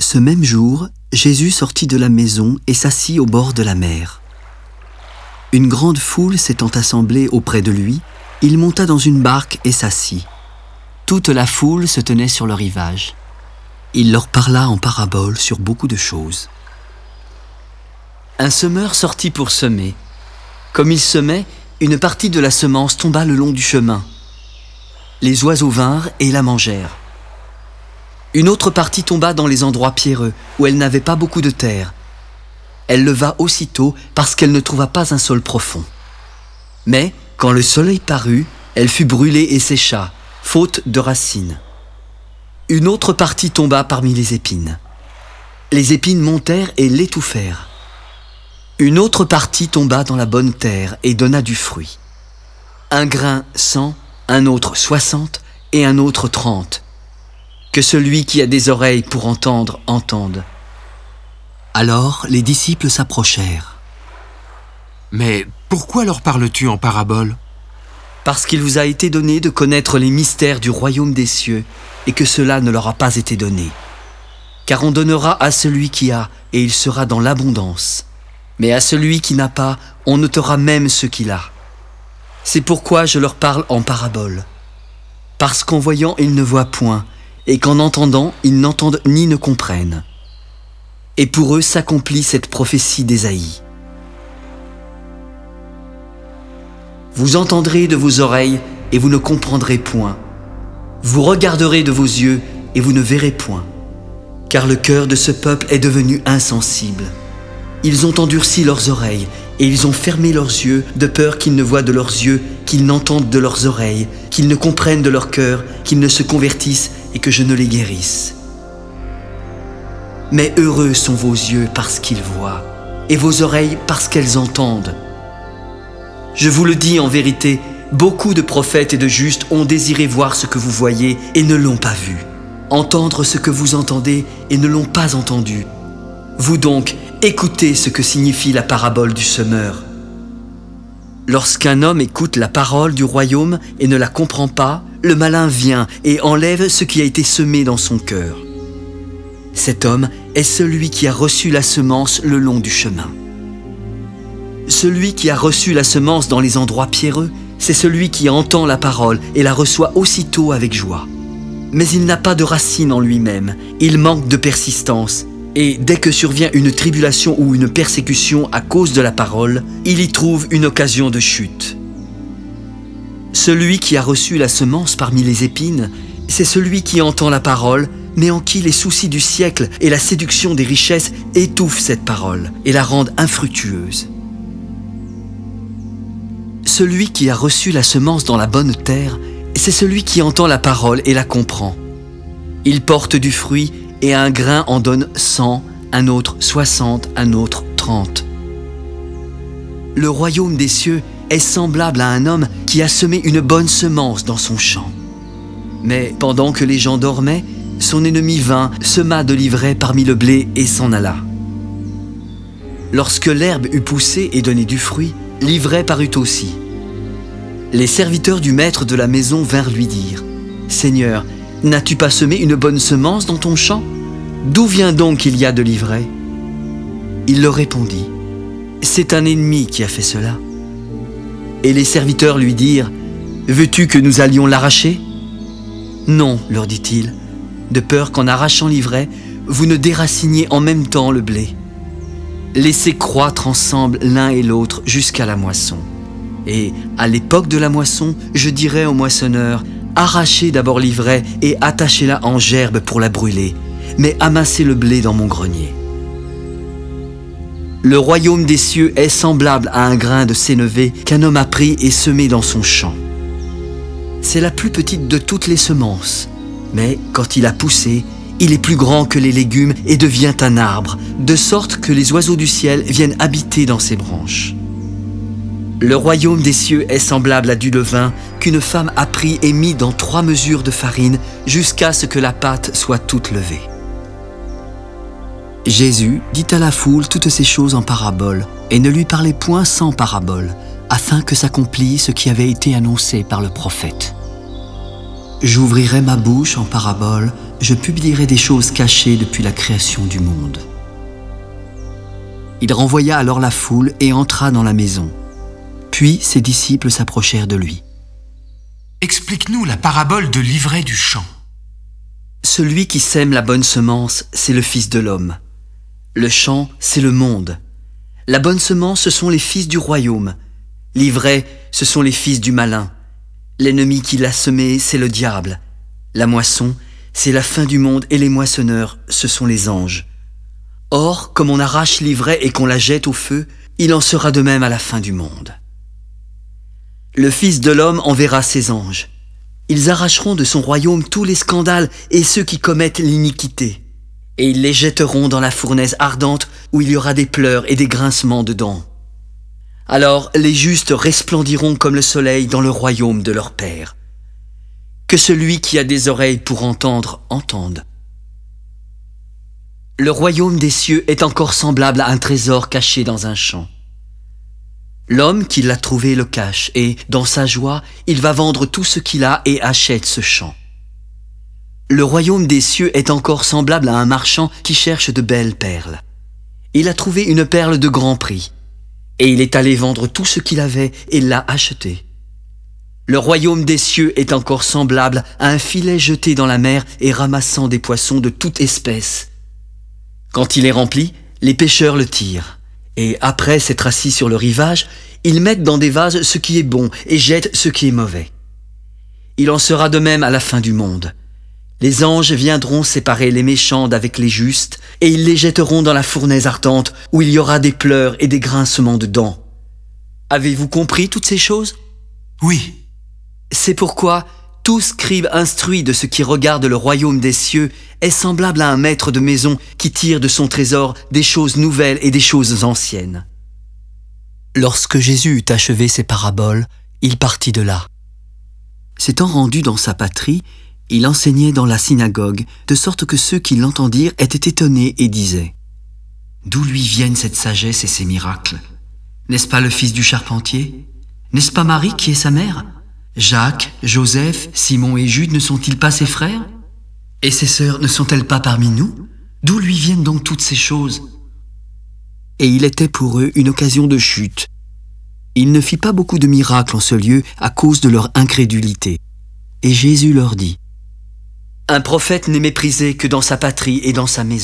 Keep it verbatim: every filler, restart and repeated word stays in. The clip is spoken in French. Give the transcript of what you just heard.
Ce même jour, Jésus sortit de la maison et s'assit au bord de la mer. Une grande foule s'étant assemblée auprès de lui, il monta dans une barque et s'assit. Toute la foule se tenait sur le rivage. Il leur parla en paraboles sur beaucoup de choses. Un semeur sortit pour semer. Comme il semait, une partie de la semence tomba le long du chemin. Les oiseaux vinrent et la mangèrent. Une autre partie tomba dans les endroits pierreux, où elle n'avait pas beaucoup de terre. Elle leva aussitôt parce qu'elle ne trouva pas un sol profond. Mais, quand le soleil parut, elle fut brûlée et sécha, faute de racines. Une autre partie tomba parmi les épines. Les épines montèrent et l'étouffèrent. Une autre partie tomba dans la bonne terre et donna du fruit. Un grain cent, un autre soixante et un autre trente. Que celui qui a des oreilles pour entendre, entende. Alors les disciples s'approchèrent. Mais pourquoi leur parles-tu en paraboles ? Parce qu'il vous a été donné de connaître les mystères du royaume des cieux, et que cela ne leur a pas été donné. Car on donnera à celui qui a, et il sera dans l'abondance. Mais à celui qui n'a pas, on ôtera même ce qu'il a. C'est pourquoi je leur parle en paraboles. Parce qu'en voyant, ils ne voient point, et qu'en entendant, ils n'entendent ni ne comprennent. Et pour eux s'accomplit cette prophétie d'Ésaïe. Vous entendrez de vos oreilles, et vous ne comprendrez point. Vous regarderez de vos yeux, et vous ne verrez point. Car le cœur de ce peuple est devenu insensible. Ils ont endurci leurs oreilles, et ils ont fermé leurs yeux, de peur qu'ils ne voient de leurs yeux, qu'ils n'entendent de leurs oreilles, qu'ils ne comprennent de leur cœur, qu'ils ne se convertissent, et que je ne les guérisse. Mais heureux sont vos yeux parce qu'ils voient, et vos oreilles parce qu'elles entendent. Je vous le dis en vérité, beaucoup de prophètes et de justes ont désiré voir ce que vous voyez et ne l'ont pas vu, entendre ce que vous entendez et ne l'ont pas entendu. Vous donc, écoutez ce que signifie la parabole du semeur. Lorsqu'un homme écoute la parole du royaume et ne la comprend pas, le malin vient et enlève ce qui a été semé dans son cœur. Cet homme est celui qui a reçu la semence le long du chemin. Celui qui a reçu la semence dans les endroits pierreux, c'est celui qui entend la parole et la reçoit aussitôt avec joie. Mais il n'a pas de racine en lui-même, il manque de persistance, et dès que survient une tribulation ou une persécution à cause de la parole, il y trouve une occasion de chute. Celui qui a reçu la semence parmi les épines, c'est celui qui entend la parole, mais en qui les soucis du siècle et la séduction des richesses étouffent cette parole et la rendent infructueuse. Celui qui a reçu la semence dans la bonne terre, c'est celui qui entend la parole et la comprend. Il porte du fruit et un grain en donne cent, un autre soixante, un autre trente. Le royaume des cieux est semblable à un homme qui a semé une bonne semence dans son champ. Mais pendant que les gens dormaient, son ennemi vint, sema de l'ivraie parmi le blé et s'en alla. Lorsque l'herbe eut poussé et donné du fruit, l'ivraie parut aussi. Les serviteurs du maître de la maison vinrent lui dire : « Seigneur, n'as-tu pas semé une bonne semence dans ton champ ? D'où vient donc qu'il y a de l'ivraie ?» Il leur répondit : « C'est un ennemi qui a fait cela. » Et les serviteurs lui dirent : « Veux-tu que nous allions l'arracher ? » « Non, leur dit-il, de peur qu'en arrachant l'ivraie, vous ne déraciniez en même temps le blé. Laissez croître ensemble l'un et l'autre jusqu'à la moisson. Et à l'époque de la moisson, je dirai au moissonneur : arrachez d'abord l'ivraie et attachez-la en gerbe pour la brûler, mais amassez le blé dans mon grenier. Le royaume des cieux est semblable à un grain de sénévé qu'un homme a pris et semé dans son champ. C'est la plus petite de toutes les semences, mais quand il a poussé, il est plus grand que les légumes et devient un arbre, de sorte que les oiseaux du ciel viennent habiter dans ses branches. Le royaume des cieux est semblable à du levain qu'une femme a pris et mis dans trois mesures de farine jusqu'à ce que la pâte soit toute levée. » Jésus dit à la foule toutes ces choses en paraboles, et ne lui parlait point sans parabole, afin que s'accomplisse ce qui avait été annoncé par le prophète. « J'ouvrirai ma bouche en parabole, je publierai des choses cachées depuis la création du monde. » Il renvoya alors la foule et entra dans la maison. Puis ses disciples s'approchèrent de lui. « Explique-nous la parabole de l'ivraie du champ. » Celui qui sème la bonne semence, c'est le Fils de l'homme. Le champ, c'est le monde. La bonne semence, ce sont les fils du royaume. L'ivraie, ce sont les fils du malin. L'ennemi qui l'a semé, c'est le diable. La moisson, c'est la fin du monde et les moissonneurs, ce sont les anges. Or, comme on arrache l'ivraie et qu'on la jette au feu, il en sera de même à la fin du monde. Le Fils de l'homme enverra ses anges. Ils arracheront de son royaume tous les scandales et ceux qui commettent l'iniquité. Et ils les jetteront dans la fournaise ardente où il y aura des pleurs et des grincements de dents. Alors les justes resplendiront comme le soleil dans le royaume de leur Père. Que celui qui a des oreilles pour entendre, entende. Le royaume des cieux est encore semblable à un trésor caché dans un champ. L'homme qui l'a trouvé le cache et, dans sa joie, il va vendre tout ce qu'il a et achète ce champ. Le royaume des cieux est encore semblable à un marchand qui cherche de belles perles. Il a trouvé une perle de grand prix et il est allé vendre tout ce qu'il avait et l'a achetée. Le royaume des cieux est encore semblable à un filet jeté dans la mer et ramassant des poissons de toute espèce. Quand il est rempli, les pêcheurs le tirent, et après s'être assis sur le rivage, ils mettent dans des vases ce qui est bon et jettent ce qui est mauvais. Il en sera de même à la fin du monde. Les anges viendront séparer les méchants d'avec les justes, et ils les jetteront dans la fournaise ardente, où il y aura des pleurs et des grincements de dents. Avez-vous compris toutes ces choses? Oui. C'est pourquoi tout scribe instruit de ce qui regarde le royaume des cieux est semblable à un maître de maison qui tire de son trésor des choses nouvelles et des choses anciennes. Lorsque Jésus eut achevé ses paraboles, il partit de là. S'étant rendu dans sa patrie, il enseignait dans la synagogue, de sorte que ceux qui l'entendirent étaient étonnés et disaient « D'où lui viennent cette sagesse et ces miracles? N'est-ce pas le fils du charpentier? N'est-ce pas Marie qui est sa mère? Jacques, Joseph, Simon et Jude ne sont-ils pas ses frères? Et ses sœurs ne sont-elles pas parmi nous? D'où lui viennent donc toutes ces choses? » Et il était pour eux une occasion de chute. Il ne fit pas beaucoup de miracles en ce lieu à cause de leur incrédulité. Et Jésus leur dit « Un prophète n'est méprisé que dans sa patrie et dans sa maison. »